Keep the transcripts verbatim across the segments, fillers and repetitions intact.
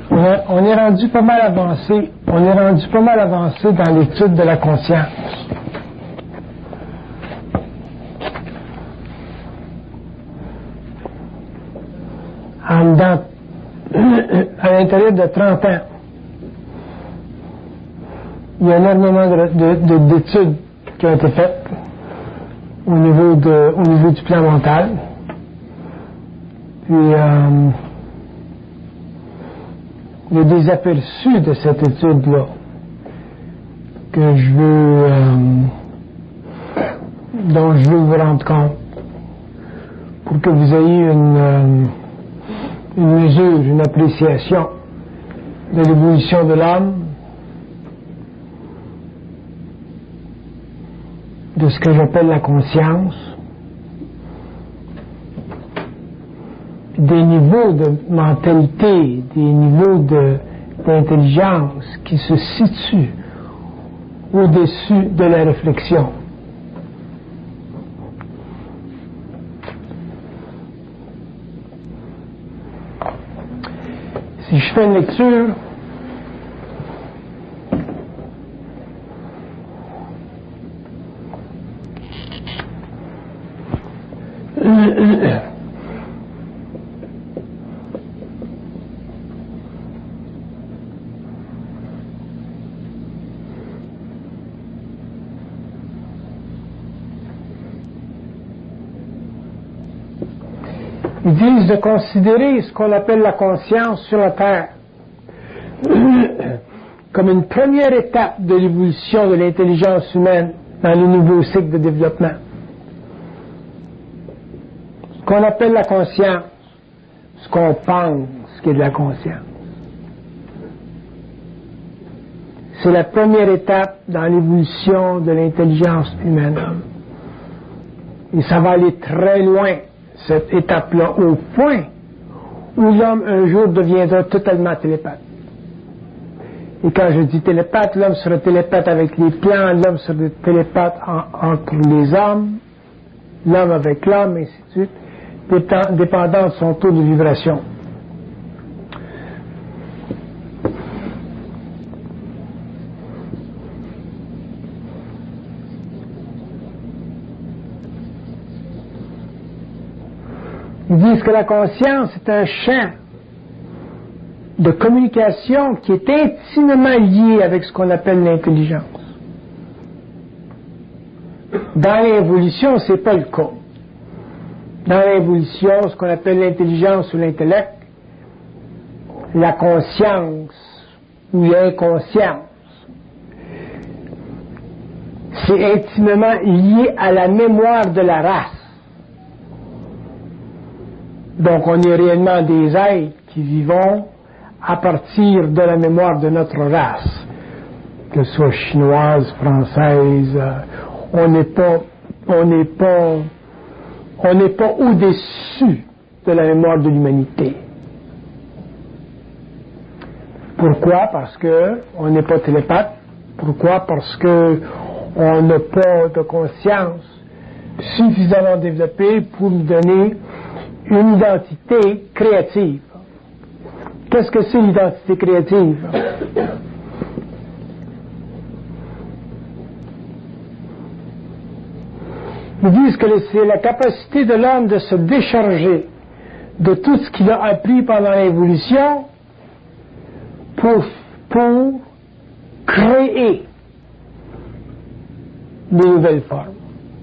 On, a, on est rendu pas mal avancé, on est rendu pas mal avancé dans l'étude de la conscience. En dedans, à l'intérieur de trente ans, il y a énormément de, de, de, d'études qui ont été faites au niveau, de, au niveau du plan mental. Puis, euh, il y a des aperçus de cette étude-là que je veux, euh, dont je veux vous rendre compte pour que vous ayez une, euh, une mesure, une appréciation de l'évolution de l'âme, de ce que j'appelle la conscience, des niveaux de mentalité, des niveaux de, d'intelligence qui se situent au-dessus de la réflexion. Si je fais une lecture, ils disent de considérer ce qu'on appelle la conscience sur la Terre comme une première étape de l'évolution de l'intelligence humaine dans les nouveaux cycles de développement. Ce qu'on appelle la conscience, ce qu'on pense qui est de la conscience, c'est la première étape dans l'évolution de l'intelligence humaine. Et ça va aller très loin, cette étape-là, au point où l'homme un jour deviendra totalement télépathe. Et quand je dis télépathe, l'homme sera télépathe avec les plans, l'homme sera télépathe en, entre les hommes, l'homme avec l'homme, et ainsi de suite, dépend, dépendant de son taux de vibration. Ils disent que la conscience est un champ de communication qui est intimement lié avec ce qu'on appelle l'intelligence. Dans l'évolution, ce n'est pas le cas. Dans l'évolution, ce qu'on appelle l'intelligence ou l'intellect, la conscience ou l'inconscience, c'est intimement lié à la mémoire de la race. Donc, on est réellement des êtres qui vivons à partir de la mémoire de notre race, que ce soit chinoise, française. On n'est pas, on n'est pas, on n'est pas au-dessus de la mémoire de l'humanité. Pourquoi? Parce que on n'est pas télépathe. Pourquoi? Parce que on n'a pas de conscience suffisamment développée pour nous donner une identité créative. Qu'est-ce que c'est l'identité créative? Ils disent que c'est la capacité de l'homme de se décharger de tout ce qu'il a appris pendant l'évolution pour, pour créer de nouvelles formes.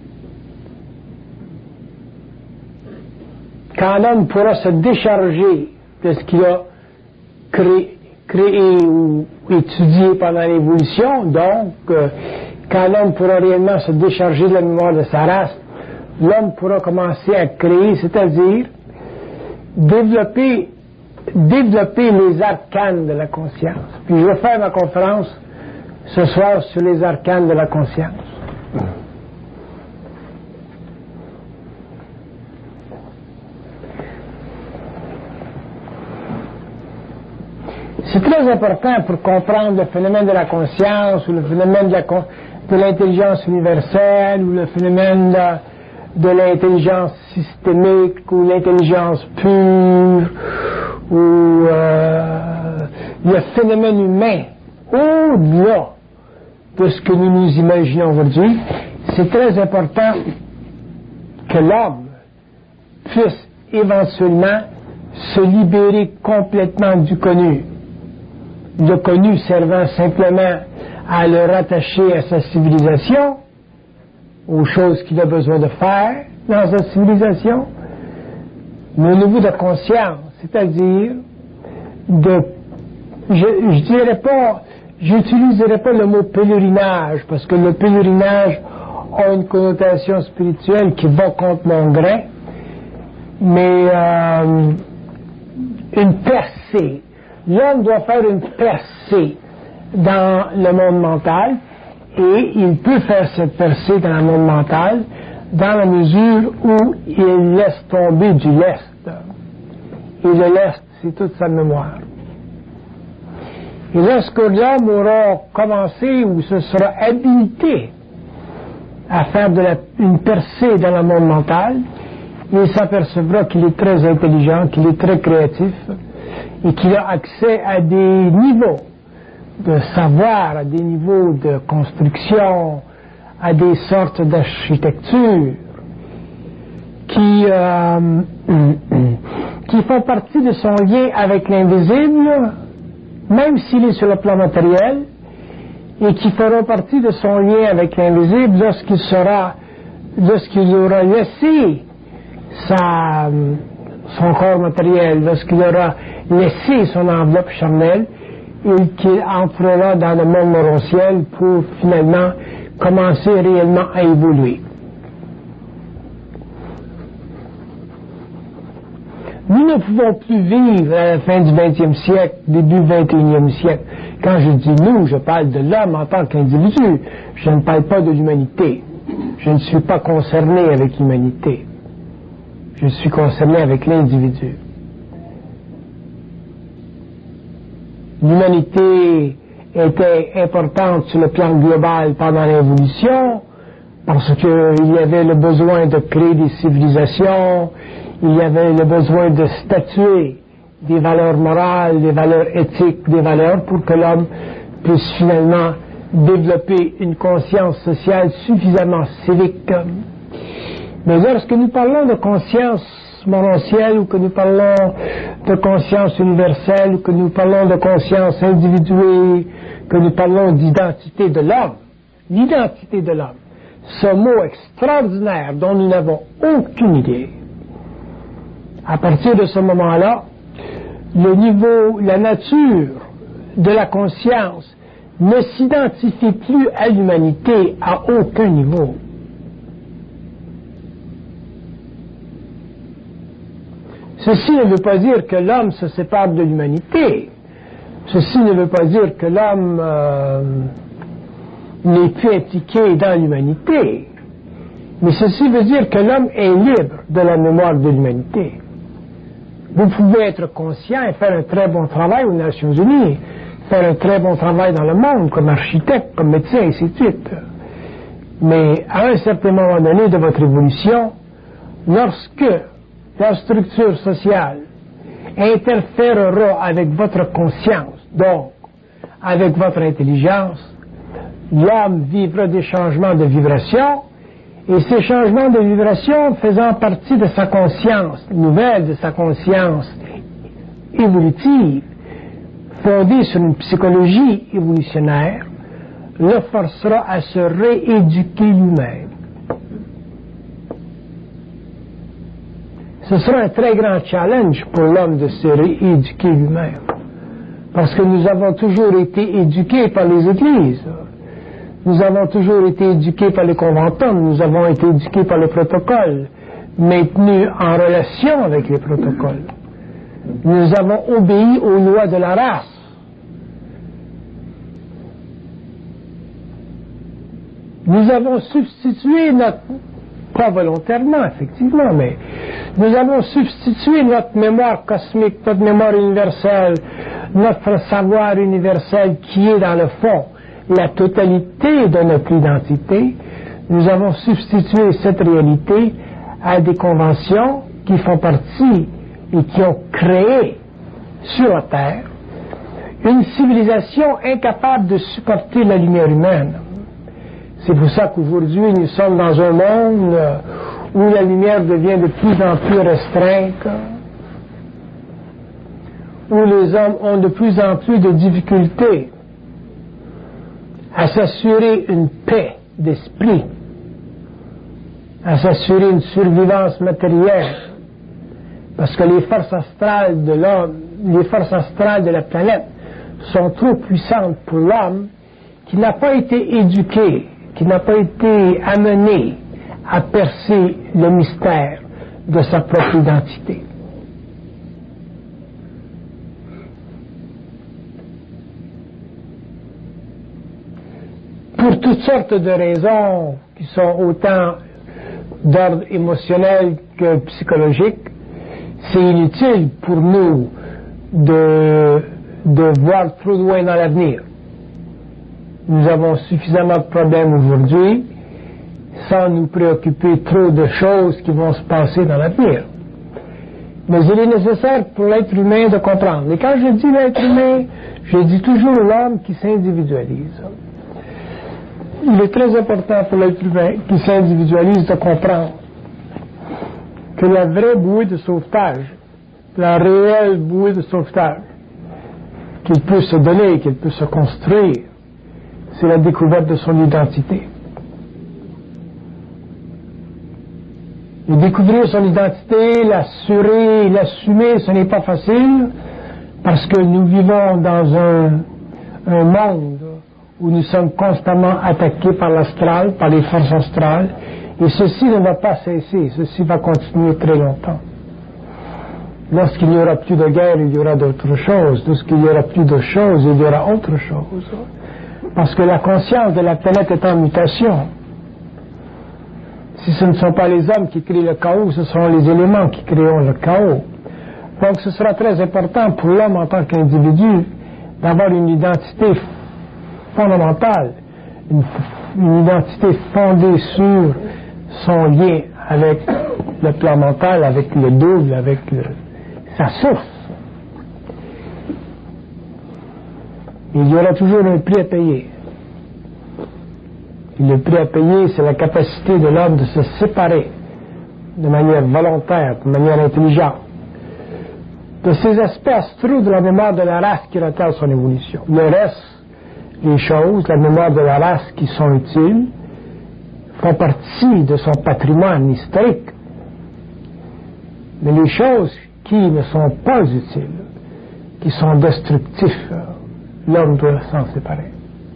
Quand l'homme pourra se décharger de ce qu'il a créé, créé ou étudié pendant l'évolution, donc euh, quand l'homme pourra réellement se décharger de la mémoire de sa race, l'homme pourra commencer à créer, c'est-à-dire développer, développer les arcanes de la conscience. Puis je vais faire ma conférence ce soir sur les arcanes de la conscience. C'est très important pour comprendre le phénomène de la conscience ou le phénomène de, la, de l'intelligence universelle ou le phénomène de, de l'intelligence systémique ou l'intelligence pure ou euh, le phénomène humain au-delà de ce que nous nous imaginons aujourd'hui, c'est très important que l'homme puisse éventuellement se libérer complètement du connu. Le connu servant simplement à le rattacher à sa civilisation, aux choses qu'il a besoin de faire dans sa civilisation, mais au niveau de conscience, c'est-à-dire de, je, je dirais pas, j'utiliserai pas le mot pèlerinage, parce que le pèlerinage a une connotation spirituelle qui va contre mon grain, mais euh, une percée. L'homme doit faire une percée dans le monde mental, et il peut faire cette percée dans le monde mental dans la mesure où il laisse tomber du lest. Et le lest, c'est toute sa mémoire. Et lorsque l'homme aura commencé ou se sera habilité à faire de la, une percée dans le monde mental, il s'apercevra qu'il est très intelligent, qu'il est très créatif et qu'il a accès à des niveaux de savoir, à des niveaux de construction, à des sortes d'architecture qui, euh, qui font partie de son lien avec l'invisible, même s'il est sur le plan matériel, et qui feront partie de son lien avec l'invisible lorsqu'il sera, lorsqu'il aura laissé sa, son corps matériel, lorsqu'il aura laissé son enveloppe charnelle, et qu'il entrera dans le monde morontiel pour finalement commencer réellement à évoluer. Nous ne pouvons plus vivre à la fin du vingtième siècle, début vingt et unième siècle. Quand je dis nous, je parle de l'homme en tant qu'individu. Je ne parle pas de l'humanité. Je ne suis pas concerné avec l'humanité. Je suis concerné avec l'individu. L'humanité était importante sur le plan global pendant l'évolution, parce qu'il y avait le besoin de créer des civilisations, il y avait le besoin de statuer des valeurs morales, des valeurs éthiques, des valeurs pour que l'homme puisse finalement développer une conscience sociale suffisamment civique. Mais lorsque nous parlons de conscience morontielle, ou que nous parlons de conscience universelle, ou que nous parlons de conscience individuée, que nous parlons d'identité de l'homme, l'identité de l'homme, ce mot extraordinaire dont nous n'avons aucune idée, à partir de ce moment-là, le niveau, la nature de la conscience ne s'identifie plus à l'humanité à aucun niveau. Ceci ne veut pas dire que l'homme se sépare de l'humanité. Ceci ne veut pas dire que l'homme euh, n'est plus impliqué dans l'humanité. Mais ceci veut dire que l'homme est libre de la mémoire de l'humanité. Vous pouvez être conscient et faire un très bon travail aux Nations Unies, faire un très bon travail dans le monde, comme architecte, comme médecin, et ainsi de suite. Mais à un certain moment donné de votre évolution, lorsque la structure sociale interférera avec votre conscience, donc avec votre intelligence, l'homme vivra des changements de vibration, et ces changements de vibration faisant partie de sa conscience nouvelle, de sa conscience évolutive, fondée sur une psychologie évolutionnaire, le forcera à se rééduquer lui-même. Ce sera un très grand challenge pour l'homme de se rééduquer lui-même. Parce que nous avons toujours été éduqués par les églises. Nous avons toujours été éduqués par les conventums. Nous avons été éduqués par les protocoles, maintenus en relation avec les protocoles. Nous avons obéi aux lois de la race. Nous avons substitué notre, pas volontairement, effectivement, mais nous avons substitué notre mémoire cosmique, notre mémoire universelle, notre savoir universel qui est dans le fond la totalité de notre identité. Nous avons substitué cette réalité à des conventions qui font partie et qui ont créé sur la Terre une civilisation incapable de supporter la lumière humaine. C'est pour ça qu'aujourd'hui, nous sommes dans un monde où la lumière devient de plus en plus restreinte, où les hommes ont de plus en plus de difficultés à s'assurer une paix d'esprit, à s'assurer une survivance matérielle, parce que les forces astrales de l'homme, les forces astrales de la planète sont trop puissantes pour l'homme qui n'a pas été éduqué, qui n'a pas été amené à percer le mystère de sa propre identité. Pour toutes sortes de raisons qui sont autant d'ordre émotionnel que psychologique, c'est inutile pour nous de, de voir trop loin dans l'avenir. Nous avons suffisamment de problèmes aujourd'hui sans nous préoccuper trop de choses qui vont se passer dans l'avenir. Mais il est nécessaire pour l'être humain de comprendre. Et quand je dis l'être humain, je dis toujours l'homme qui s'individualise. Il est très important pour l'être humain qui s'individualise de comprendre que la vraie bouée de sauvetage, la réelle bouée de sauvetage qu'il peut se donner, qu'il peut se construire, c'est la découverte de son identité. Et découvrir son identité, l'assurer, l'assumer, ce n'est pas facile, parce que nous vivons dans un, un monde où nous sommes constamment attaqués par l'astral, par les forces astrales, et ceci ne va pas cesser, ceci va continuer très longtemps. Lorsqu'il n'y aura plus de guerre, il y aura d'autres choses. Lorsqu'il n'y aura plus de choses, il y aura autre chose. Parce que la conscience de la planète est en mutation. Si ce ne sont pas les hommes qui créent le chaos, ce seront les éléments qui créeront le chaos. Donc ce sera très important pour l'homme en tant qu'individu d'avoir une identité fondamentale, une, une identité fondée sur son lien avec le plan mental, avec le double, avec le, sa source. Il y aura toujours un prix à payer. Et le prix à payer, c'est la capacité de l'homme de se séparer de manière volontaire, de manière intelligente, de ces aspects astraux de la mémoire de la race qui retardent son évolution. Le reste, les choses, la mémoire de la race qui sont utiles, font partie de son patrimoine historique. Mais les choses qui ne sont pas utiles, qui sont destructives, l'homme doit s'en séparer.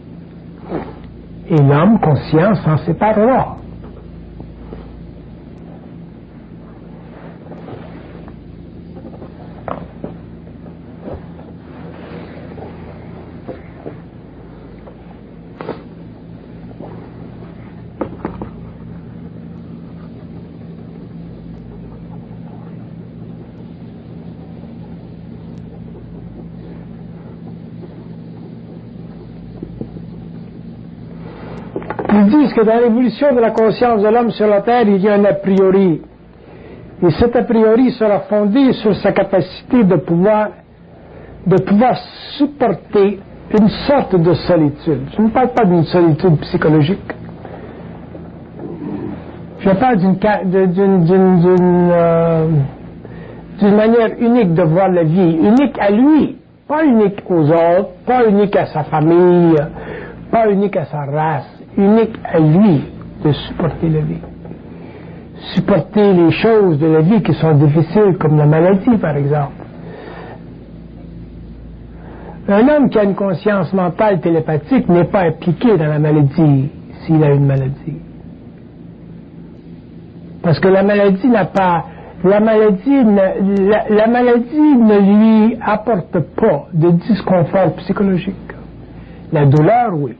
Et l'homme conscient s'en séparera. Ils disent que dans l'évolution de la conscience de l'homme sur la Terre, il y a un a priori. Et cet a priori sera fondé sur sa capacité de pouvoir, de pouvoir supporter une sorte de solitude. Je ne parle pas d'une solitude psychologique. Je parle d'une, d'une, d'une, d'une, euh, d'une manière unique de voir la vie, unique à lui, pas unique aux autres, pas unique à sa famille, pas unique à sa race, unique à lui de supporter la vie. Supporter les choses de la vie qui sont difficiles, comme la maladie, par exemple. Un homme qui a une conscience mentale télépathique n'est pas impliqué dans la maladie s'il a une maladie. Parce que la maladie n'a pas... La maladie ne, la, la maladie ne lui apporte pas de disconfort psychologique. La douleur, oui.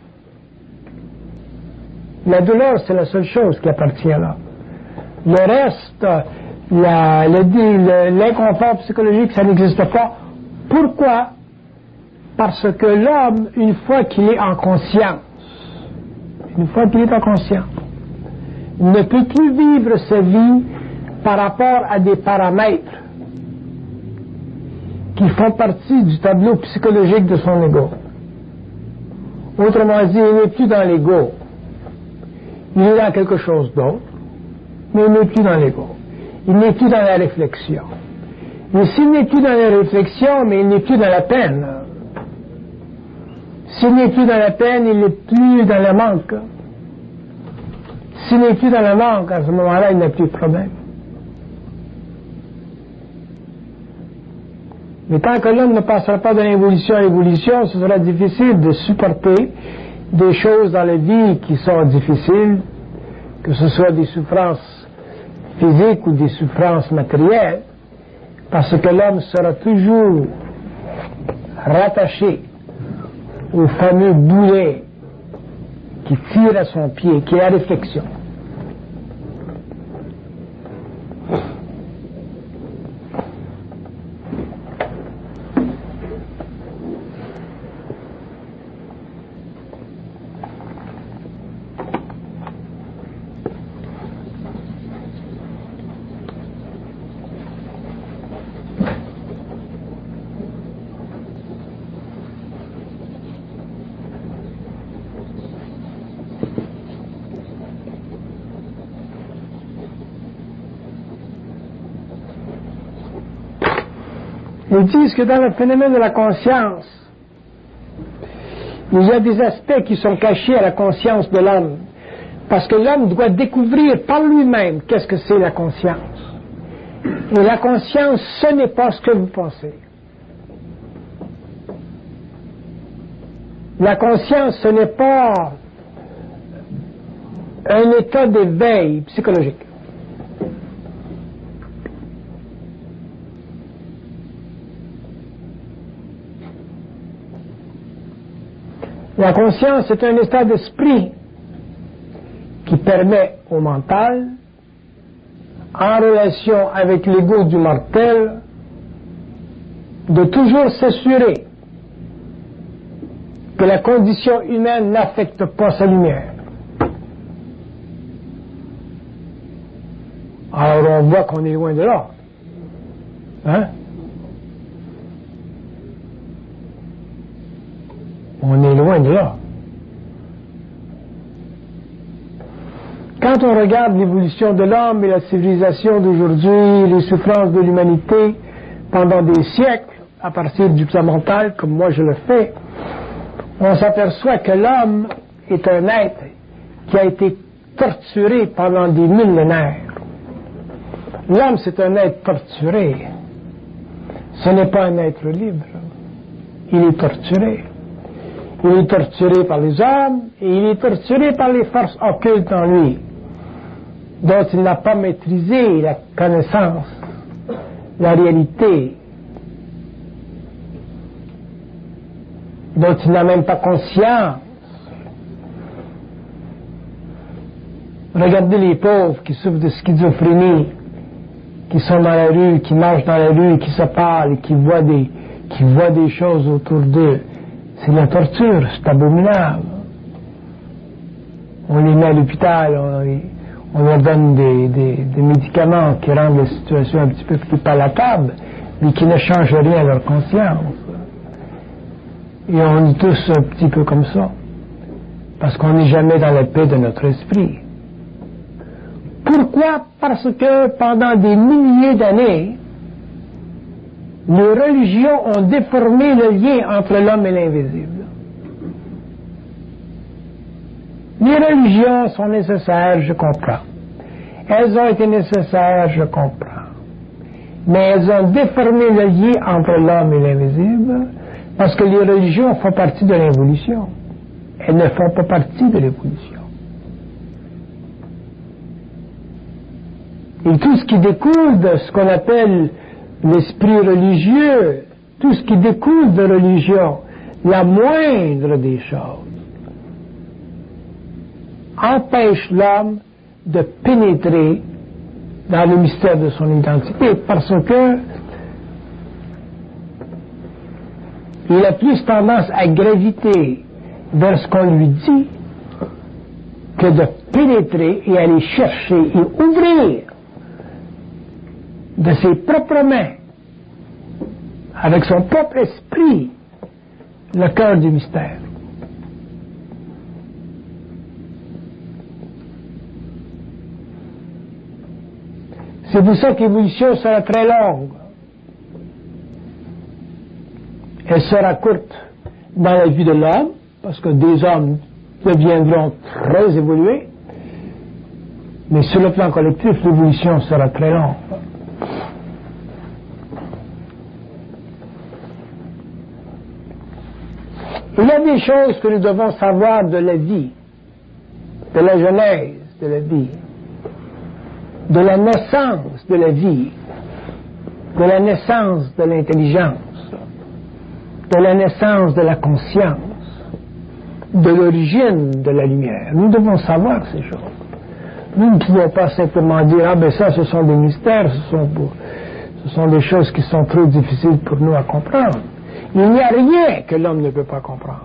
La douleur, c'est la seule chose qui appartient à l'homme. Le reste, la, le, l'inconfort psychologique, ça n'existe pas. Pourquoi? Parce que l'homme, une fois qu'il est en conscience, une fois qu'il est en conscience, ne peut plus vivre sa vie par rapport à des paramètres qui font partie du tableau psychologique de son ego. Autrement dit, il n'est plus dans l'ego. Il est dans quelque chose d'autre, mais il n'est plus dans l'ego. Il n'est plus dans la réflexion. Mais s'il n'est plus dans la réflexion, mais il n'est plus dans la peine. S'il n'est plus dans la peine, il n'est plus dans le manque. S'il n'est plus dans le manque, à ce moment-là, il n'a plus de problème. Mais tant que l'homme ne passera pas de l'évolution à l'évolution, ce sera difficile de supporter des choses dans la vie qui sont difficiles, que ce soit des souffrances physiques ou des souffrances matérielles, parce que l'homme sera toujours rattaché au fameux boulet qui tire à son pied, qui est la réflexion. Ils disent que dans le phénomène de la conscience, il y a des aspects qui sont cachés à la conscience de l'homme, parce que l'homme doit découvrir par lui-même qu'est-ce que c'est la conscience. Et la conscience, ce n'est pas ce que vous pensez. La conscience, ce n'est pas un état d'éveil psychologique. La conscience est un état d'esprit qui permet au mental, en relation avec l'ego du mortel, de toujours s'assurer que la condition humaine n'affecte pas sa lumière. Alors on voit qu'on est loin de là. Hein? On est loin de là. Quand on regarde l'évolution de l'homme et la civilisation d'aujourd'hui, les souffrances de l'humanité pendant des siècles, à partir du plan mental, comme moi je le fais, on s'aperçoit que l'homme est un être qui a été torturé pendant des millénaires. L'homme, c'est un être torturé. Ce n'est pas un être libre. Il est torturé. Il est torturé par les hommes et il est torturé par les forces occultes en lui, dont il n'a pas maîtrisé la connaissance, la réalité, dont il n'a même pas conscience. Regardez les pauvres qui souffrent de schizophrénie, qui sont dans la rue, qui marchent dans la rue, qui se parlent, qui voient des, qui voient des choses autour d'eux. C'est la torture, c'est abominable. On les met à l'hôpital, on, on leur donne des, des, des médicaments qui rendent la situation un petit peu plus palatable, mais qui ne changent rien à leur conscience. Et on est tous un petit peu comme ça, parce qu'on n'est jamais dans la paix de notre esprit. Pourquoi? Parce que pendant des milliers d'années, les religions ont déformé le lien entre l'homme et l'invisible. Les religions sont nécessaires, je comprends. Elles ont été nécessaires, je comprends. Mais elles ont déformé le lien entre l'homme et l'invisible parce que les religions font partie de l'évolution. Elles ne font pas partie de l'évolution. Et tout ce qui découle de ce qu'on appelle l'esprit religieux, tout ce qui découle de religion, la moindre des choses, empêche l'homme de pénétrer dans le mystère de son identité, parce que il a plus tendance à graviter vers ce qu'on lui dit que de pénétrer et aller chercher et ouvrir de ses propres mains avec son propre esprit, le cœur du mystère. C'est pour ça que l'évolution sera très longue. Elle sera courte dans la vie de l'homme, parce que des hommes deviendront très évolués, mais sur le plan collectif, l'évolution sera très longue. Il y a des choses que nous devons savoir de la vie, de la genèse de la vie, de la naissance de la vie, de la naissance de l'intelligence, de la naissance de la conscience, de l'origine de la lumière. Nous devons savoir ces choses. Nous ne pouvons pas simplement dire, ah ben ça, ce sont des mystères, ce sont, pour, ce sont des choses qui sont trop difficiles pour nous à comprendre. Il n'y a rien que l'homme ne peut pas comprendre.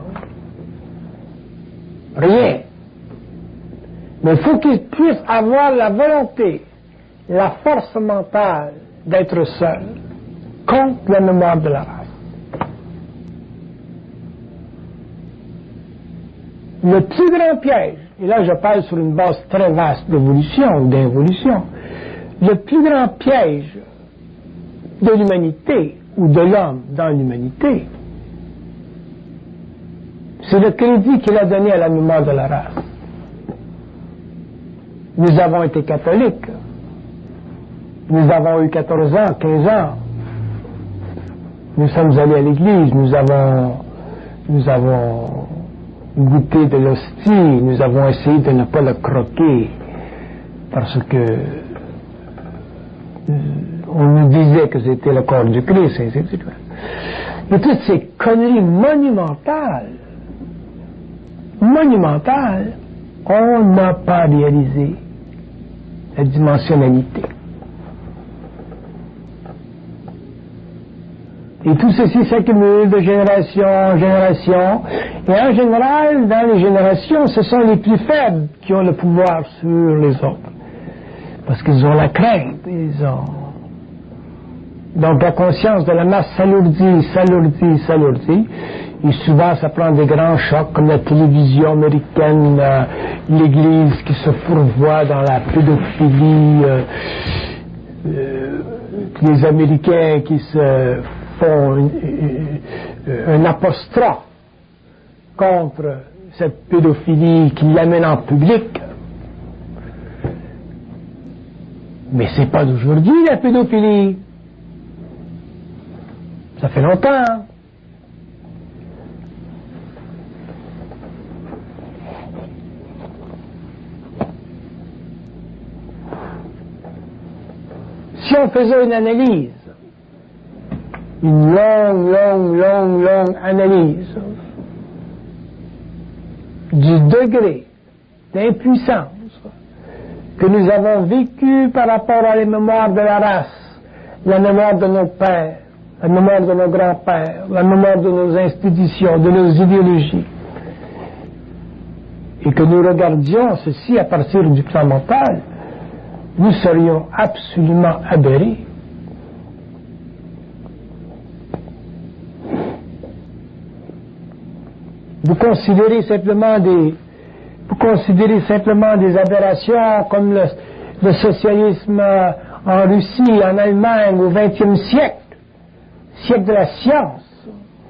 Rien. Mais il faut qu'il puisse avoir la volonté, la force mentale d'être seul contre la mémoire de la race. Le plus grand piège, et là je parle sur une base très vaste d'évolution ou d'involution, le plus grand piège de l'humanité ou de l'homme dans l'humanité, c'est le crédit qu'il a donné à la mémoire de la race. Nous avons été catholiques. Nous avons eu quatorze ans, quinze ans. Nous sommes allés à l'église, nous avons, nous avons goûté de l'hostie, nous avons essayé de ne pas le croquer, parce que on nous disait que c'était le corps du Christ, et cetera. Et toutes ces conneries monumentales, monumentales, on n'a pas réalisé la dimensionnalité. Et tout ceci s'accumule de génération en génération. Et en général, dans les générations, ce sont les plus faibles qui ont le pouvoir sur les autres. Parce qu'ils ont la crainte, ils ont... Donc la conscience de la masse s'alourdit, s'alourdit, s'alourdit. Et souvent, ça prend des grands chocs, comme la télévision américaine, euh, l'Église qui se fourvoie dans la pédophilie, euh, euh, les Américains qui se font une, une, un apostrophe contre cette pédophilie qui l'amène en public. Mais c'est pas d'aujourd'hui la pédophilie. Ça fait longtemps. Si on faisait une analyse, une longue, longue, longue, longue analyse du degré d'impuissance que nous avons vécu par rapport à la mémoire de la race, la mémoire de nos pères, la mémoire de nos grands-pères, la mémoire de nos institutions, de nos idéologies, et que nous regardions ceci à partir du plan mental, nous serions absolument aberrés. Vous considérez simplement des, vous considérez simplement des aberrations comme le, le socialisme en Russie, en Allemagne, au vingtième siècle, siècle de la science.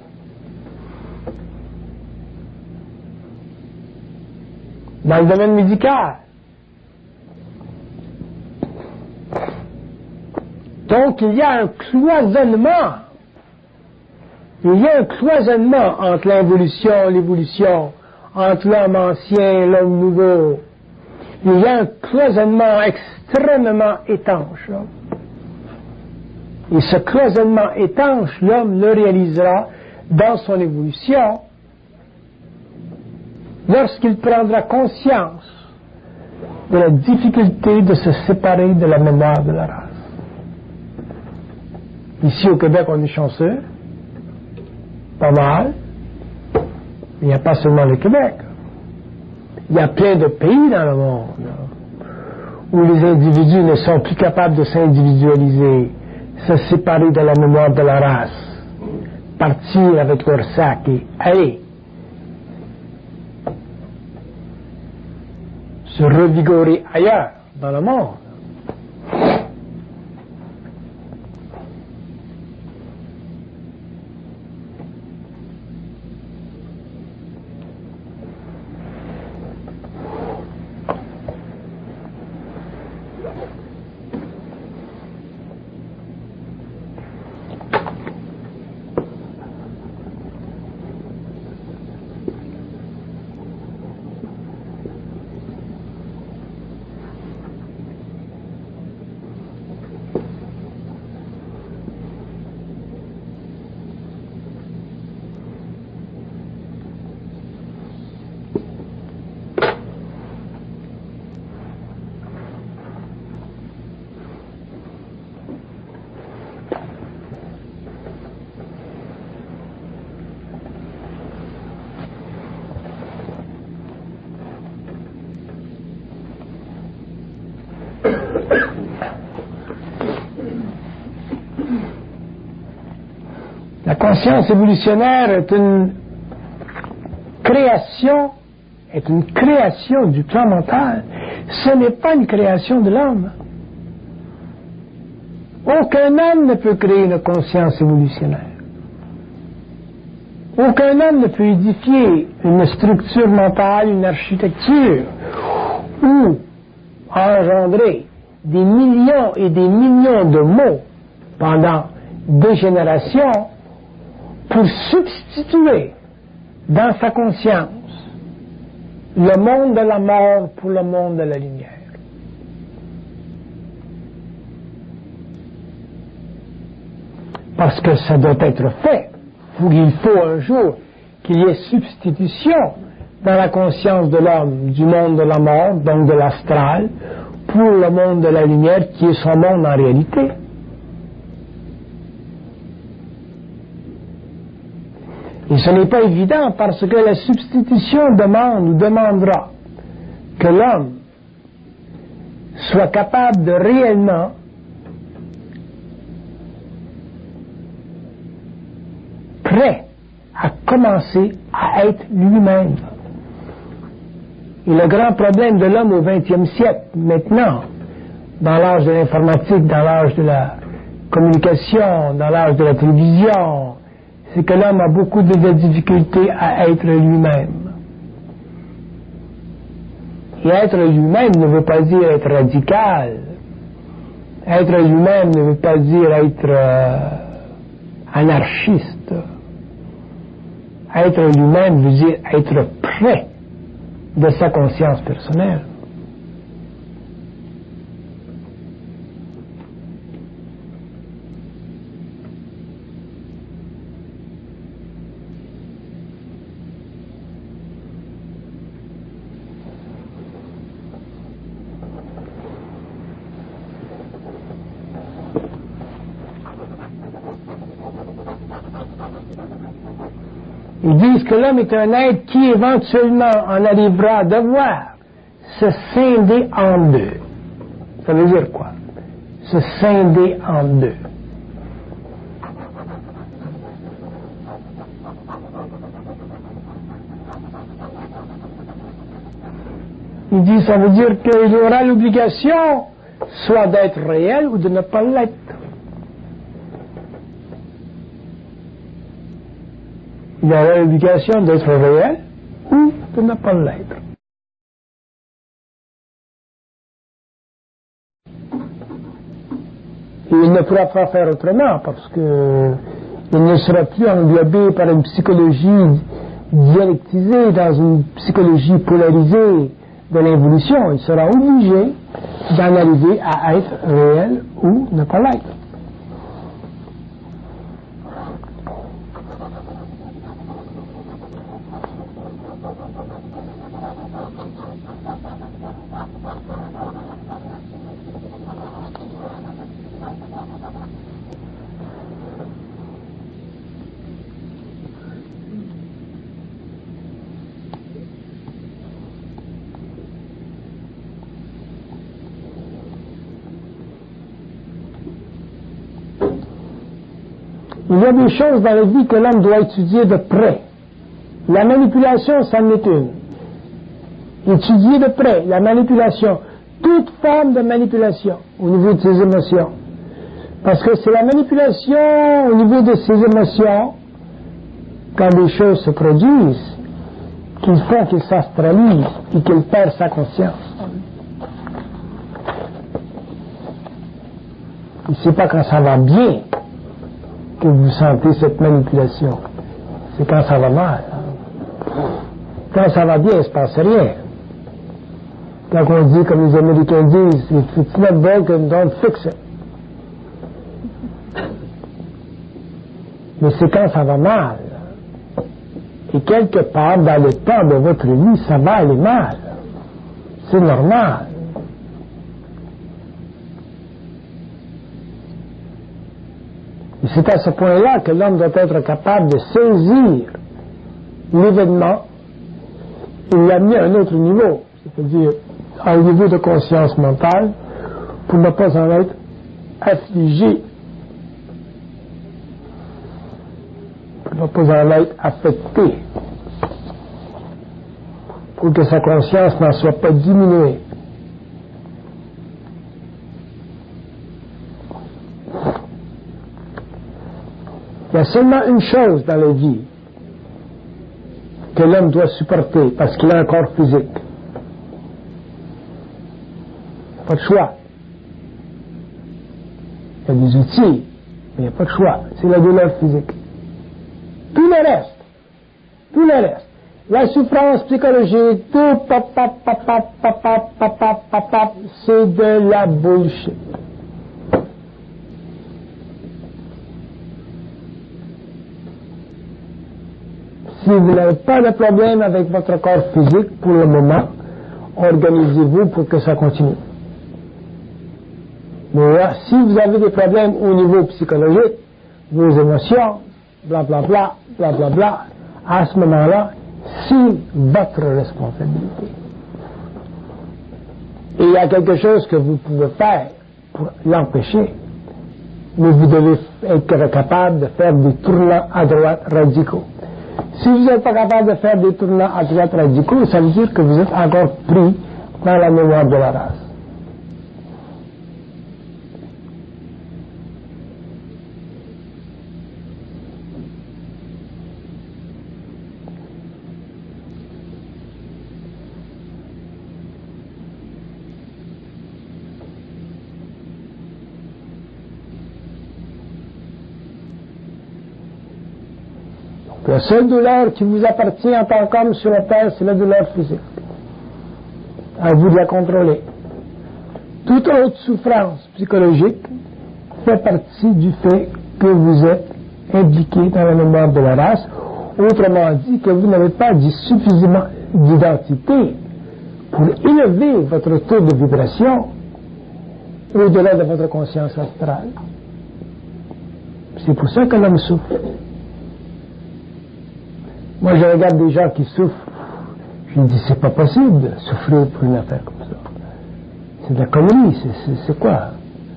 Dans le domaine médical. Donc, il y a un cloisonnement. Il y a un cloisonnement entre l'involution et l'évolution, entre l'homme ancien et l'homme nouveau. Il y a un cloisonnement extrêmement étanche. Là. Et ce cloisonnement étanche, l'homme le réalisera dans son évolution lorsqu'il prendra conscience de la difficulté de se séparer de la mémoire de la race. Ici au Québec, on est chanceux, pas mal. Il n'y a pas seulement le Québec. Il y a plein de pays dans le monde où les individus ne sont plus capables de s'individualiser, se séparer de la mémoire de la race. partir avec leur sac et aller se revigorer ailleurs dans le monde. La conscience évolutionnaire est une création, est une création du plan mental. Ce n'est pas une création de l'homme. Aucun homme ne peut créer une conscience évolutionnaire. Aucun homme ne peut édifier une structure mentale, une architecture, ou engendrer des millions et des millions de mots pendant des générations pour substituer dans sa conscience le monde de la mort pour le monde de la lumière. Parce que ça doit être fait. Il faut un jour qu'il y ait substitution dans la conscience de l'homme du monde de la mort, donc de l'astral, pour le monde de la lumière qui est son monde en réalité. Et ce n'est pas évident parce que la substitution demande ou demandera que l'homme soit capable de réellement prêt à commencer à être lui-même. Et le grand problème de l'homme au vingtième siècle, maintenant, dans l'âge de l'informatique, dans l'âge de la communication, dans l'âge de la télévision, c'est que l'homme a beaucoup de difficultés à être lui-même. Et être lui-même ne veut pas dire être radical. Être lui-même ne veut pas dire être euh, anarchiste. Être lui-même veut dire être près de sa conscience personnelle. Ils disent que l'homme est un être qui éventuellement en arrivera à devoir se scinder en deux. Ça veut dire quoi? Se scinder en deux. Ils disent, ça veut dire qu'il aura l'obligation soit d'être réel ou de ne pas l'être. Il aura l'obligation d'être réel ou de ne pas l'être. Et il ne pourra pas faire autrement parce que il ne sera plus englobé par une psychologie dialectisée, dans une psychologie polarisée de l'évolution. Il sera obligé d'en arriver à être réel ou ne pas l'être. Il y a des choses dans la vie que l'homme doit étudier de près. La manipulation, ça en est une. Étudier de près la manipulation, toute forme de manipulation au niveau de ses émotions. Parce que c'est la manipulation au niveau de ses émotions, quand des choses se produisent, qu'il font qu'il s'astralise et qu'il perd sa conscience. Et c'est pas quand ça va bien que vous sentez cette manipulation. C'est quand ça va mal. Quand ça va bien, il ne se passe rien. Quand on dit, comme les Américains disent, if it's not broken, don't fix it. Mais c'est quand ça va mal. Et quelque part, dans le temps de votre vie, ça va aller mal. C'est normal. Et c'est à ce point-là que l'homme doit être capable de saisir l'événement et l'amener à un autre niveau, c'est-à-dire à un niveau de conscience mentale, pour ne pas en être affligé, pour ne pas en être affecté, pour que sa conscience n'en soit pas diminuée. Il y a seulement une chose dans la vie que l'homme doit supporter parce qu'il a un corps physique. Pas de choix. Il y a des outils, mais il n'y a pas de choix. C'est la douleur physique. Tout le reste, tout le reste, la souffrance psychologique, tout, pap, pap, pap, pap, pap, pap, pap, pap, pap, c'est de la bullshit. Si vous n'avez pas de problème avec votre corps physique pour le moment, organisez-vous pour que ça continue. Mais là, si vous avez des problèmes au niveau psychologique, vos émotions, blablabla, blablabla, bla, bla, à ce moment-là, c'est votre responsabilité. Et il y a quelque chose que vous pouvez faire pour l'empêcher, mais vous devez être capable de faire des tournants à droite radicaux. Si vous n'êtes pas capable de faire des tournants à droite radicaux, ça veut dire que vous êtes encore pris dans la mémoire de la race. La seule douleur qui vous appartient en tant qu'homme sur la terre, c'est la douleur physique. À vous de la contrôler. Toute autre souffrance psychologique fait partie du fait que vous êtes impliqué dans la mémoire de la race, autrement dit que vous n'avez pas suffisamment d'identité pour élever votre taux de vibration au-delà de votre conscience astrale. C'est pour ça que l'homme souffre. Moi, je regarde des gens qui souffrent. Je me dis, c'est pas possible de souffrir pour une affaire comme ça. C'est de la connerie, c'est, c'est, c'est quoi?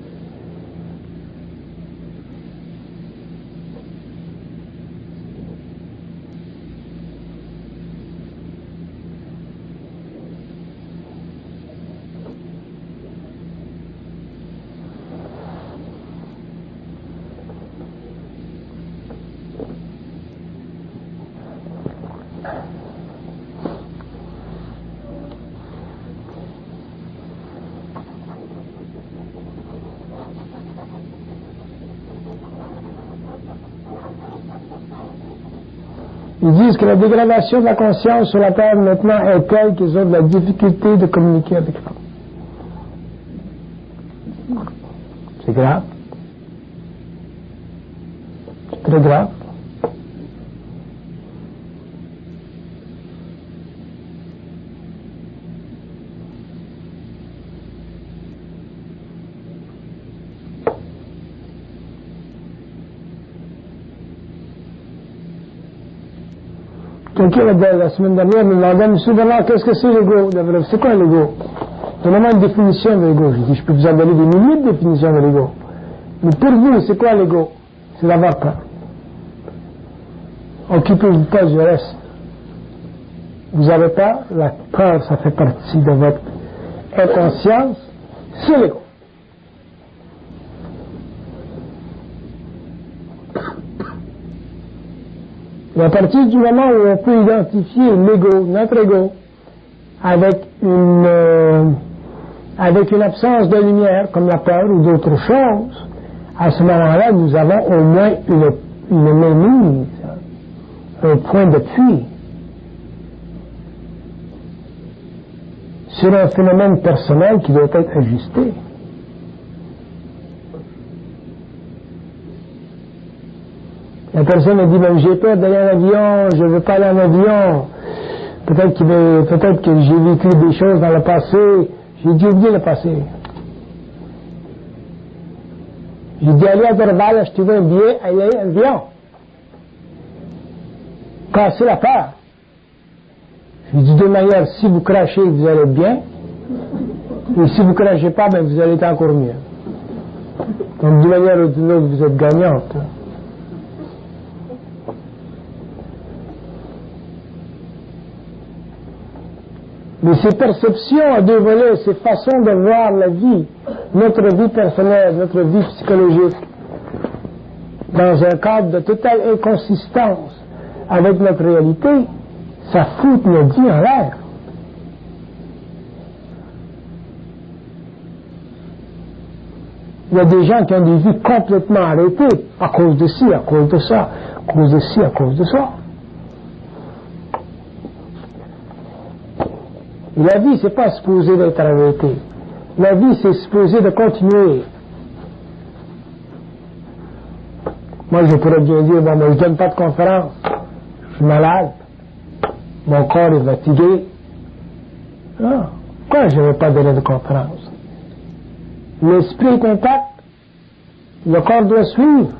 Ils disent que la dégradation de la conscience sur la Terre maintenant est telle qu'ils ont de la difficulté de communiquer avec nous. C'est grave. C'est très grave. Quelqu'un la semaine dernière me demandait, M. Bernard, qu'est-ce que c'est l'ego? C'est quoi l'ego? Donnez-moi une définition de l'ego. Je dis, je peux vous en donner des milliers de définitions de l'ego. Mais pour vous, c'est quoi l'ego? C'est d'avoir peur. Occupez-vous pas du reste. Vous n'avez pas, la peur, ça fait partie de votre inconscience, c'est l'ego. Et à partir du moment où on peut identifier l'ego, notre ego, avec une, euh, avec une absence de lumière, comme la peur ou d'autres choses, à ce moment-là, nous avons au moins une, une mainmise, un point d'appui sur un phénomène personnel qui doit être ajusté. La personne a dit, ben, j'ai peur d'aller en avion, je ne veux pas aller en avion. Peut-être, qu'il veut, peut-être que j'ai vécu des choses dans le passé. J'ai dit, oubliez le passé. J'ai dit, allez à Dorval, achetez-vous un billet, allez en avion. Cassez la peur. J'ai dit, de manière, si vous crachez, vous allez être bien. Et si vous ne crachez pas, ben, vous allez être encore mieux. Donc, d'une manière ou d'une autre, vous êtes gagnante. Mais ces perceptions à deux volets, ces façons de voir la vie, notre vie personnelle, notre vie psychologique, dans un cadre de totale inconsistance avec notre réalité, ça fout notre vie en l'air. Il y a des gens qui ont des vies complètement arrêtées à cause de ci, à cause de ça, à cause de ci, à cause de ça. Et la vie, c'est pas supposé d'être arrêtée. La vie, c'est supposé de continuer. Moi, je pourrais bien dire, bon, mais je ne donne pas de conférence. Je suis malade. Mon corps est fatigué. Non. Pourquoi je ne vais pas donner de conférence? L'esprit est intact. Le corps doit suivre.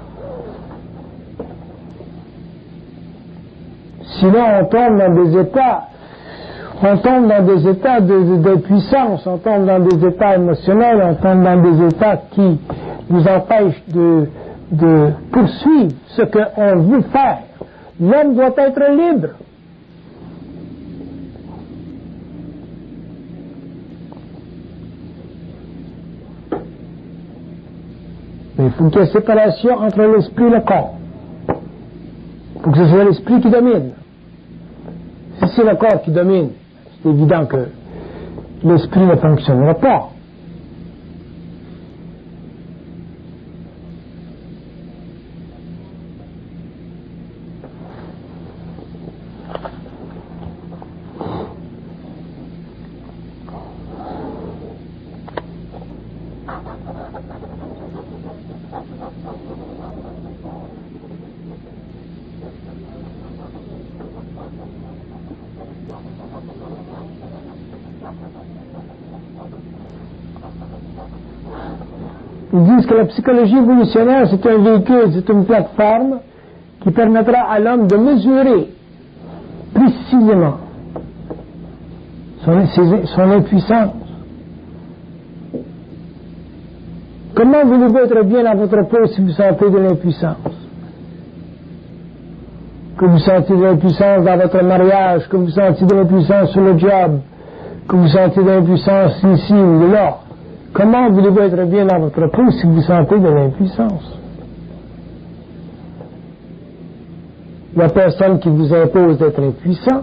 Sinon, on tombe dans des états, on tombe dans des états de, de, de puissance, on tombe dans des états émotionnels, on tombe dans des états qui nous empêchent de, de poursuivre ce qu'on veut faire. L'homme doit être libre. Mais il faut qu'il y ait séparation entre l'esprit et le corps. Il faut que ce soit l'esprit qui domine. Si c'est le corps qui domine, c'est évident que l'esprit ne fonctionnera pas. Ils disent que la psychologie évolutionnaire, c'est un véhicule, c'est une plateforme qui permettra à l'homme de mesurer précisément son, ses, son impuissance. Comment voulez-vous être bien dans votre peau si vous sentez de l'impuissance? Que vous sentez de l'impuissance dans votre mariage, que vous sentez de l'impuissance sur le job, que vous sentez de l'impuissance ici ou là. Comment voulez-vous être bien dans votre peau si vous sentez de l'impuissance? Il n'y a personne qui vous impose d'être impuissant.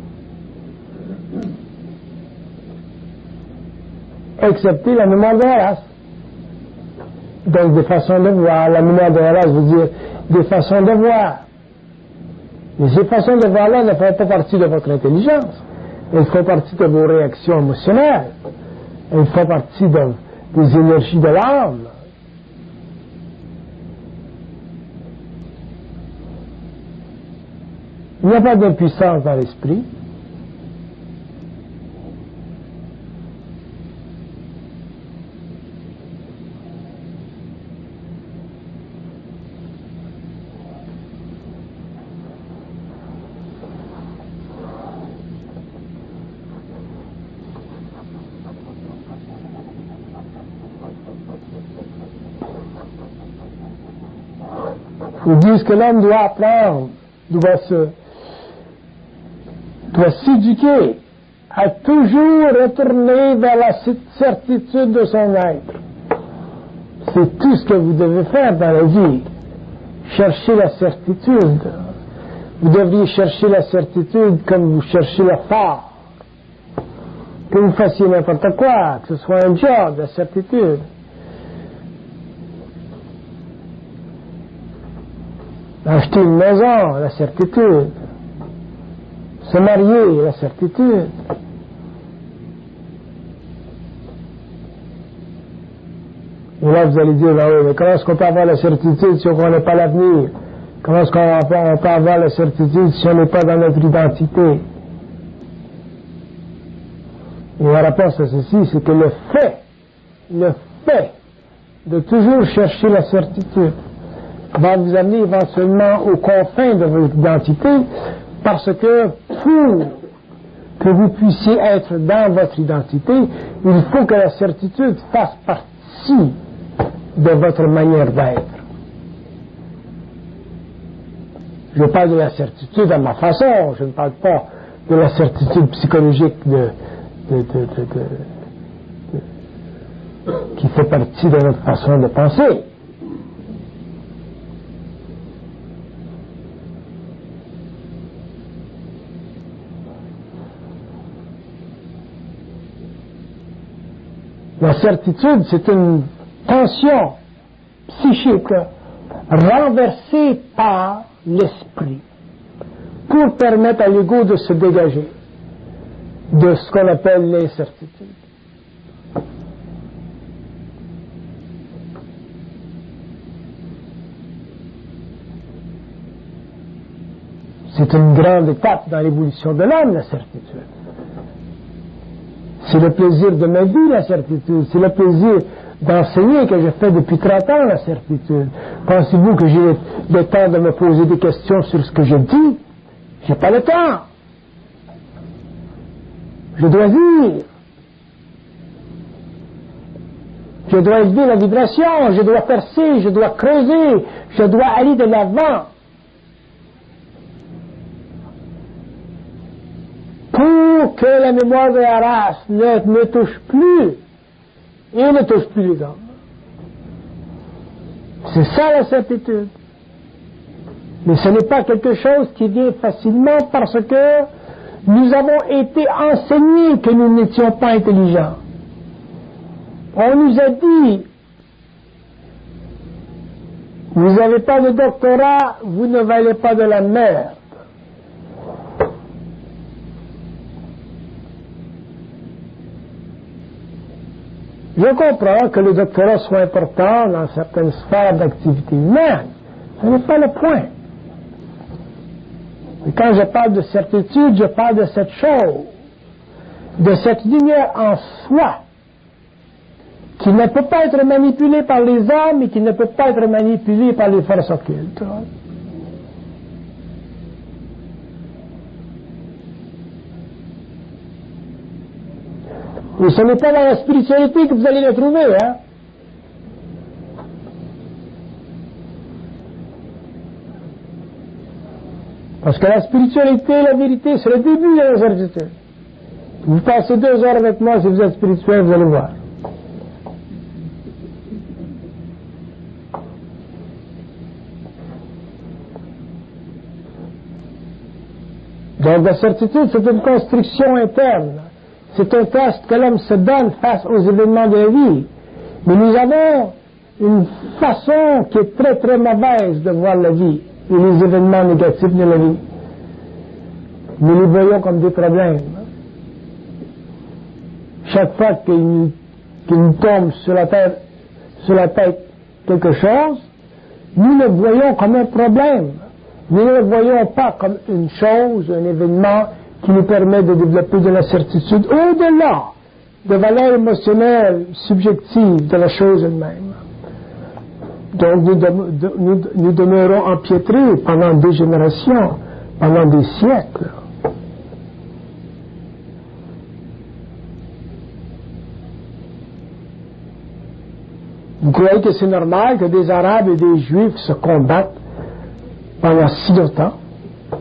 Excepté la mémoire de la race. Donc des façons de voir. La mémoire de la race veut dire des façons de voir. Mais ces façons de voir-là ne font pas partie de votre intelligence. Elles font partie de vos réactions émotionnelles. Elles font partie de, des énergies de l'âme. Il n'y a pas d'impuissance dans l'esprit. Ils disent que l'homme doit apprendre doit se doit s'éduquer à toujours retourner vers la certitude de son être. C'est tout ce que vous devez faire dans la vie. Chercher la certitude. Vous devriez chercher la certitude comme vous cherchez le phare. Que vous fassiez n'importe quoi, que ce soit un job, la certitude. Acheter une maison, la certitude. Se marier, la certitude. Et là, vous allez dire, ben oui, mais comment est-ce qu'on peut avoir la certitude si on ne connaît pas l'avenir? Comment est-ce qu'on peut, on peut avoir la certitude si on n'est pas dans notre identité? Et la réponse à ceci, c'est que le fait, le fait de toujours chercher la certitude va vous amener éventuellement aux confins de votre identité, parce que pour que vous puissiez être dans votre identité, il faut que la certitude fasse partie de votre manière d'être. Je parle de la certitude à ma façon, je ne parle pas de la certitude psychologique de, de, de, de, de, de, qui fait partie de notre façon de penser. La certitude, c'est une tension psychique renversée par l'esprit pour permettre à l'ego de se dégager de ce qu'on appelle l'incertitude. C'est une grande étape dans l'évolution de l'homme, la certitude. C'est le plaisir de ma vie, la certitude. C'est le plaisir d'enseigner que je fais depuis trente ans, la certitude. Pensez-vous que j'ai le temps de me poser des questions sur ce que je dis? J'ai pas le temps. Je dois dire. Je dois élever la vibration, je dois percer, je dois creuser, je dois aller de l'avant. Pour que la mémoire de la race ne me touche plus et ne touche plus les hommes. C'est ça la certitude. Mais ce n'est pas quelque chose qui vient facilement parce que nous avons été enseignés que nous n'étions pas intelligents. On nous a dit, vous n'avez pas de doctorat, vous ne valez pas de la merde. Je comprends que le doctorat soit important dans certaines sphères d'activité humaine. Ce n'est pas le point. Mais quand je parle de certitude, je parle de cette chose, de cette lumière en soi, qui ne peut pas être manipulée par les hommes et qui ne peut pas être manipulée par les forces occultes. Et ce n'est pas dans la spiritualité que vous allez le trouver, hein. Parce que la spiritualité, la vérité, c'est le début de la certitude. Vous passez deux heures avec moi, si vous êtes spirituel, vous allez voir. Donc la certitude, c'est une construction interne. C'est un test que l'homme se donne face aux événements de la vie. Mais nous avons une façon qui est très très mauvaise de voir la vie et les événements négatifs de la vie. Nous les voyons comme des problèmes. Chaque fois qu'il nous, qu'il nous tombe sur la tête, sur la tête quelque chose, nous le voyons comme un problème. Nous ne le voyons pas comme une chose, un événement qui nous permet de développer de la certitude au-delà de valeurs émotionnelles subjectives de la chose elle-même. Donc nous, de, nous, nous demeurons empiétrés pendant des générations, pendant des siècles. Vous croyez que c'est normal que des Arabes et des Juifs se combattent pendant si longtemps?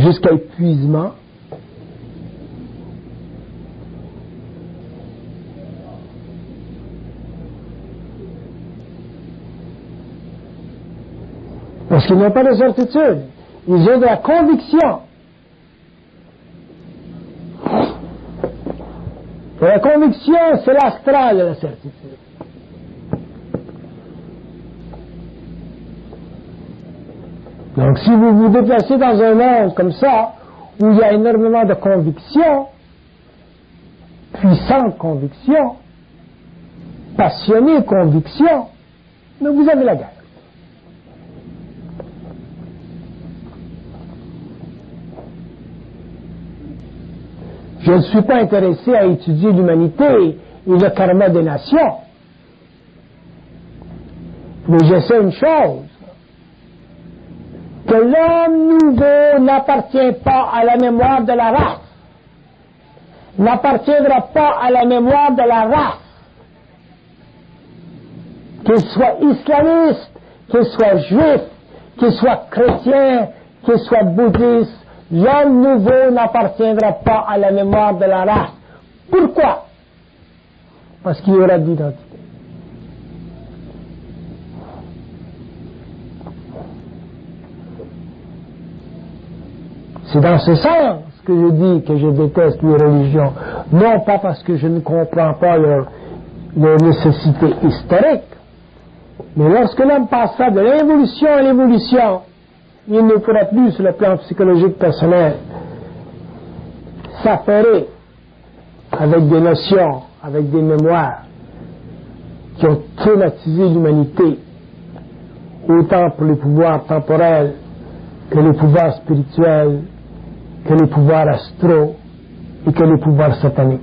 jusqu'à épuisement. Parce qu'ils n'ont pas de certitude, ils ont de la conviction. Et la conviction, c'est l'astral de la certitude. Donc, si vous vous déplacez dans un monde comme ça, où il y a énormément de conviction, puissante conviction, passionnée conviction, mais vous avez la guerre. Je ne suis pas intéressé à étudier l'humanité et le karma des nations. Mais je sais une chose, que l'homme nouveau n'appartient pas à la mémoire de la race, n'appartiendra pas à la mémoire de la race, qu'il soit islamiste, qu'il soit juif, qu'il soit chrétien, qu'il soit bouddhiste, l'homme nouveau n'appartiendra pas à la mémoire de la race. Pourquoi? Parce qu'il y aura d'identité. C'est dans ce sens que je dis que je déteste les religions, non pas parce que je ne comprends pas leur, leur nécessité historique, mais lorsque l'homme passera de l'involution à l'évolution, il ne pourra plus, sur le plan psychologique personnel, s'affairer avec des notions, avec des mémoires qui ont traumatisé l'humanité, autant pour les pouvoirs temporels que les pouvoirs spirituels, que les pouvoirs astraux et que les pouvoirs sataniques.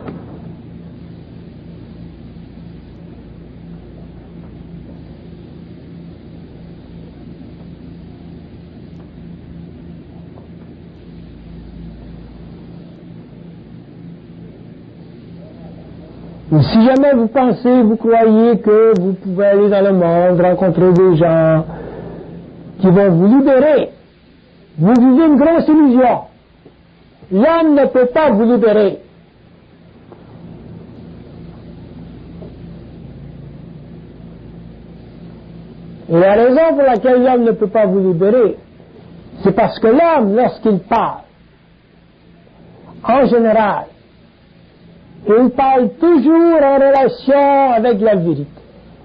Et si jamais vous pensez, vous croyez que vous pouvez aller dans le monde, rencontrer des gens qui vont vous libérer, vous vivez une grosse illusion. L'homme ne peut pas vous libérer. Et la raison pour laquelle l'homme ne peut pas vous libérer, c'est parce que l'homme, lorsqu'il parle, en général, il parle toujours en relation avec la vérité.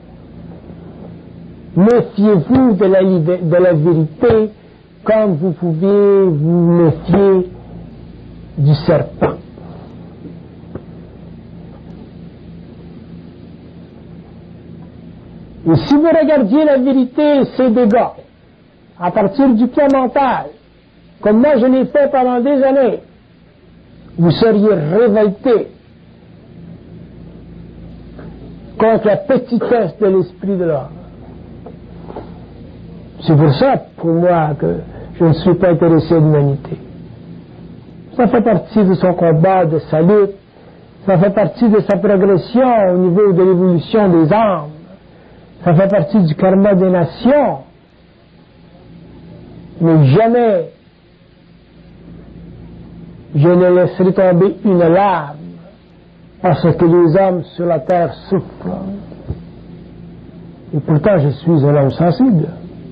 Méfiez-vous de la, de la vérité comme vous pouvez vous méfier du serpent. Et si vous regardiez la vérité et ses dégâts, à partir du plan mental, comme moi je l'ai fait pendant des années, vous seriez révolté contre la petitesse de l'esprit de l'homme. C'est pour ça, pour moi, que je ne suis pas intéressé à l'humanité. Ça fait partie de son combat, de sa lutte, ça fait partie de sa progression au niveau de l'évolution des âmes, ça fait partie du karma des nations. Mais jamais je ne laisserai tomber une larme parce que les hommes sur la terre souffrent. Et pourtant, je suis un homme sensible.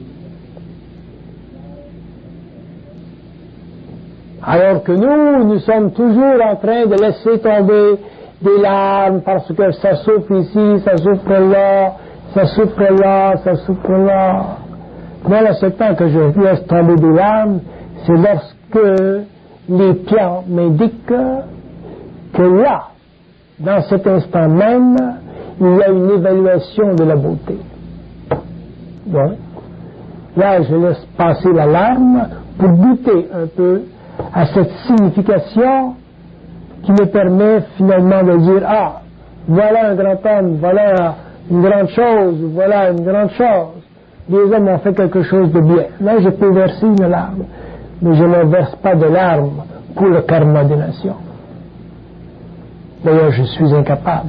Alors que nous, nous sommes toujours en train de laisser tomber des larmes parce que ça souffre ici, ça souffre là, ça souffre là, ça souffre là. Moi, le seul temps que je laisse tomber des larmes, c'est lorsque les plans m'indiquent que là, dans cet instant même, il y a une évaluation de la beauté. Donc, là, je laisse passer la larme pour goûter un peu à cette signification qui me permet finalement de dire, ah, voilà un grand homme, voilà une grande chose, voilà une grande chose. Les hommes ont fait quelque chose de bien. Là, je peux verser une larme, mais je ne verse pas de larmes pour le karma des nations. D'ailleurs, je suis incapable.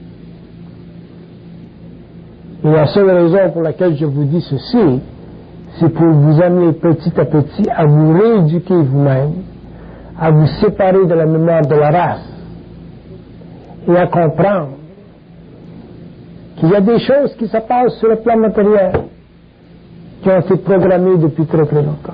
Et la seule raison pour laquelle je vous dis ceci, c'est pour vous amener petit à petit à vous rééduquer vous-même, à vous séparer de la mémoire de la race et à comprendre qu'il y a des choses qui se passent sur le plan matériel qui ont été programmées depuis très très longtemps.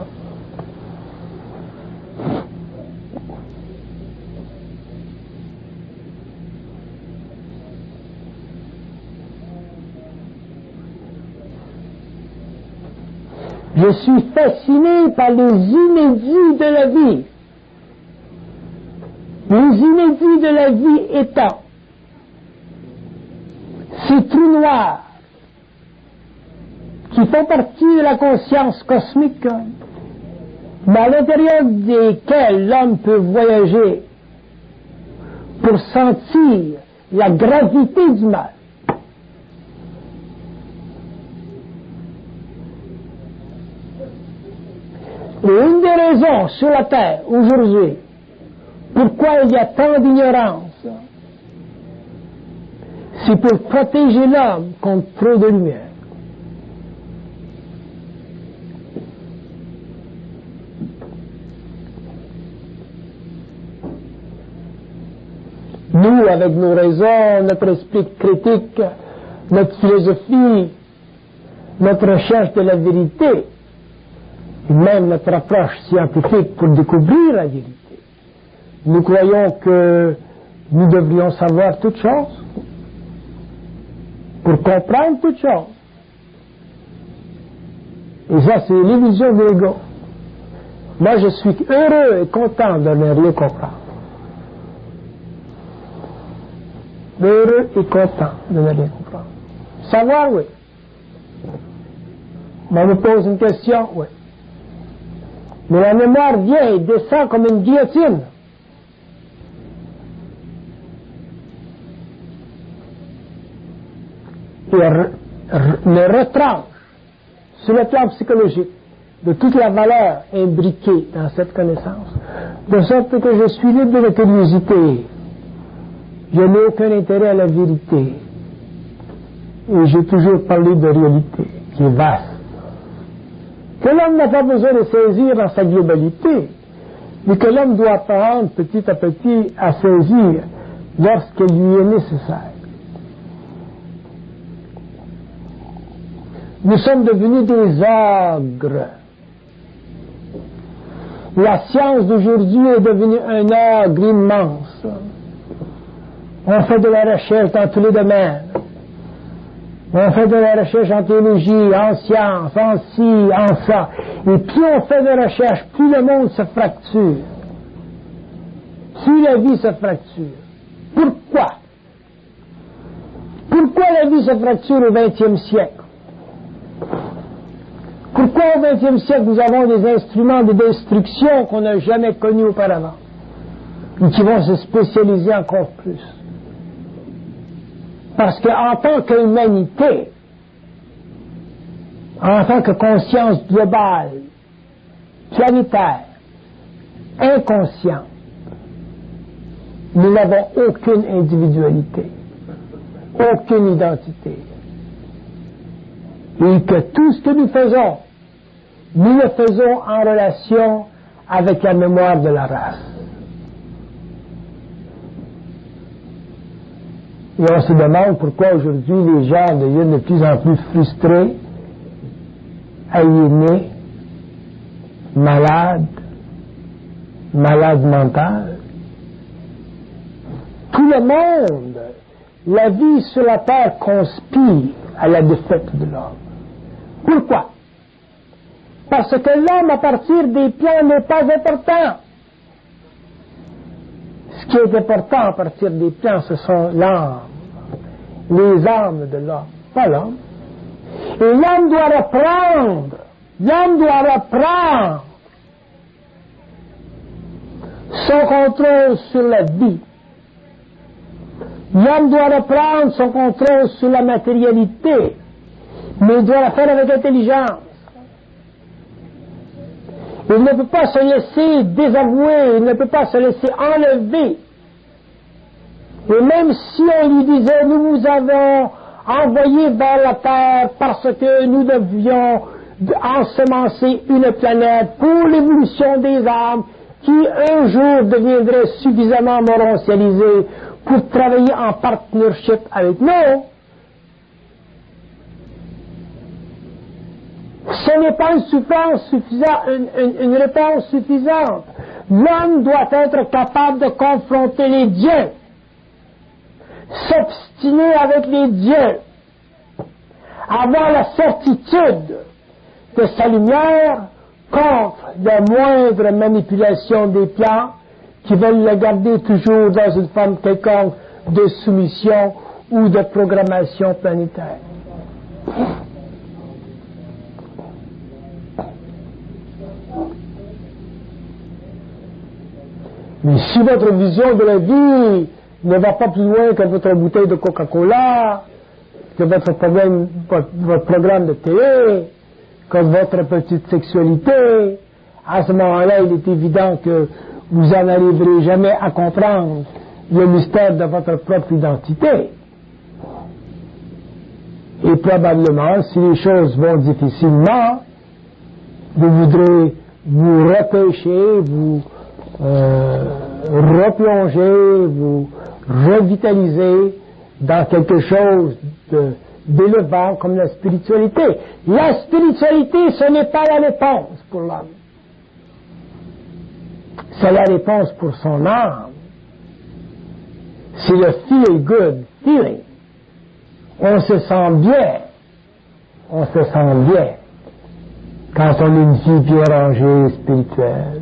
Je suis fasciné par les inédits de la vie. Les inédits de la vie étant ces trous noirs qui font partie de la conscience cosmique, mais à l'intérieur desquels l'homme peut voyager pour sentir la gravité du mal. Et une des raisons sur la Terre aujourd'hui pourquoi il y a tant d'ignorance, c'est pour protéger l'homme contre trop de lumière. Nous, avec nos raisons, notre esprit critique, notre philosophie, notre recherche de la vérité, et même notre approche scientifique pour découvrir la vérité, nous croyons que nous devrions savoir toutes choses, pour comprendre toutes choses. Et ça, c'est l'illusion de l'ego. Moi, je suis heureux et content de ne rien comprendre. Heureux et content de ne rien comprendre. Savoir, oui. Mais on me pose une question, oui. Mais la mémoire vient et descend comme une guillotine. Et re, re, me retranche sur le plan psychologique de toute la valeur imbriquée dans cette connaissance, de sorte que je suis libre de la curiosité. Je n'ai aucun intérêt à la vérité. Et j'ai toujours parlé de réalité, qui est vaste, que l'homme n'a pas besoin de saisir dans sa globalité, mais que l'homme doit apprendre petit à petit à saisir lorsqu'elle lui est nécessaire. Nous sommes devenus des ogres. La science d'aujourd'hui est devenue un ogre immense. On fait de la recherche dans tous les domaines. On fait de la recherche en théologie, en science, en ci, en ça. Et plus on fait de recherche, plus le monde se fracture. Plus la vie se fracture. Pourquoi? Pourquoi la vie se fracture au vingtième siècle? Pourquoi au vingtième siècle nous avons des instruments de destruction qu'on n'a jamais connus auparavant et qui vont se spécialiser encore plus? Parce qu'en tant qu'humanité, en tant que conscience globale, planétaire, inconsciente, nous n'avons aucune individualité, aucune identité. Et que tout ce que nous faisons, nous le faisons en relation avec la mémoire de la race. Et on se demande pourquoi aujourd'hui les gens deviennent de plus en plus frustrés, aliénés, malades, malades mentales. Tout le monde, la vie sur la terre conspire à la défaite de l'homme. Pourquoi? Parce que l'homme, à partir des plans, n'est pas important. Ce qui est important à partir des plans, ce sont l'âme, les âmes de l'homme, pas l'homme. Et l'homme doit reprendre, l'homme doit reprendre son contrôle sur la vie. L'homme doit reprendre son contrôle sur la matérialité, mais il doit la faire avec intelligence. Il ne peut pas se laisser désavouer, il ne peut pas se laisser enlever. Et même si on lui disait, nous vous avons envoyé vers la terre parce que nous devions d'ensemencer une planète pour l'évolution des âmes qui un jour deviendrait suffisamment morontialisée pour travailler en partnership avec nous. Ce n'est pas une souffrance suffisante, une, une, une réponse suffisante. L'homme doit être capable de confronter les dieux, s'obstiner avec les dieux, avoir la certitude de sa lumière contre la moindre manipulation des plans qui veulent le garder toujours dans une forme quelconque de soumission ou de programmation planétaire. Mais si votre vision de la vie ne va pas plus loin que votre bouteille de Coca-Cola, que votre, problème, votre, votre programme de télé, que votre petite sexualité, à ce moment-là, il est évident que vous n'en arriverez jamais à comprendre le mystère de votre propre identité. Et probablement, si les choses vont difficilement, vous voudrez vous repêcher, vous euh, replonger, vous revitaliser dans quelque chose de, d'élevant comme la spiritualité. La spiritualité, ce n'est pas la réponse pour l'homme. C'est la réponse pour son âme. C'est le feel good feeling. On se sent bien. On se sent bien quand on a une vie bien rangée spirituelle.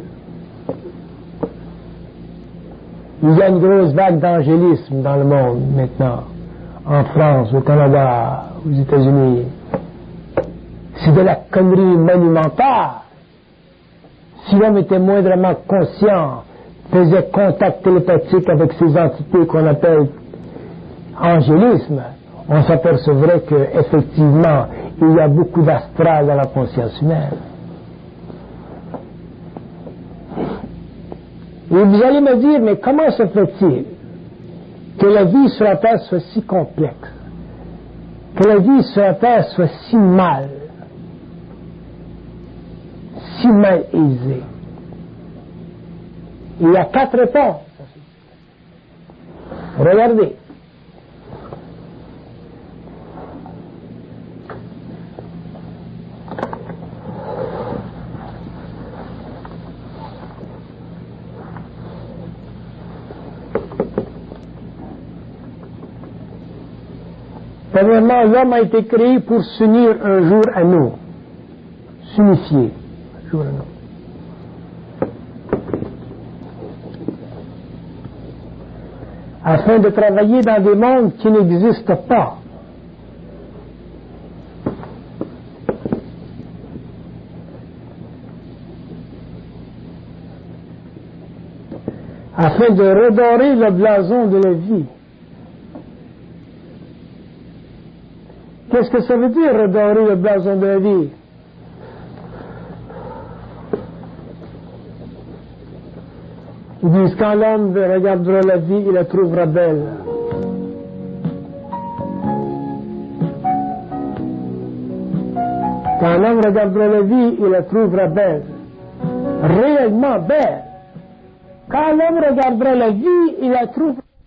Il y a une grosse vague d'angélisme dans le monde maintenant, en France, au Canada, aux États-Unis. C'est de la connerie monumentale. Si l'homme était moindrement conscient, faisait contact télépathique avec ces entités qu'on appelle angélisme, on s'apercevrait qu'effectivement, il y a beaucoup d'astral dans la conscience humaine. Et vous allez me dire, mais comment se fait-il que la vie sur la Terre soit si complexe, que la vie sur la Terre soit si mal, si mal aisée? Il y a quatre réponses. Regardez. Premièrement, l'homme a été créé pour s'unir un jour à nous. S'unifier un jour à nous. Afin de travailler dans des mondes qui n'existent pas. Afin de redorer le blason de la vie. Qu'est-ce que ça veut dire, redorer le blason de la vie? Ils disent, quand l'homme regardera la vie, il la trouvera belle. Quand l'homme regardera la vie, il la trouvera belle. Réellement belle. Quand l'homme regardera la vie, il la trouvera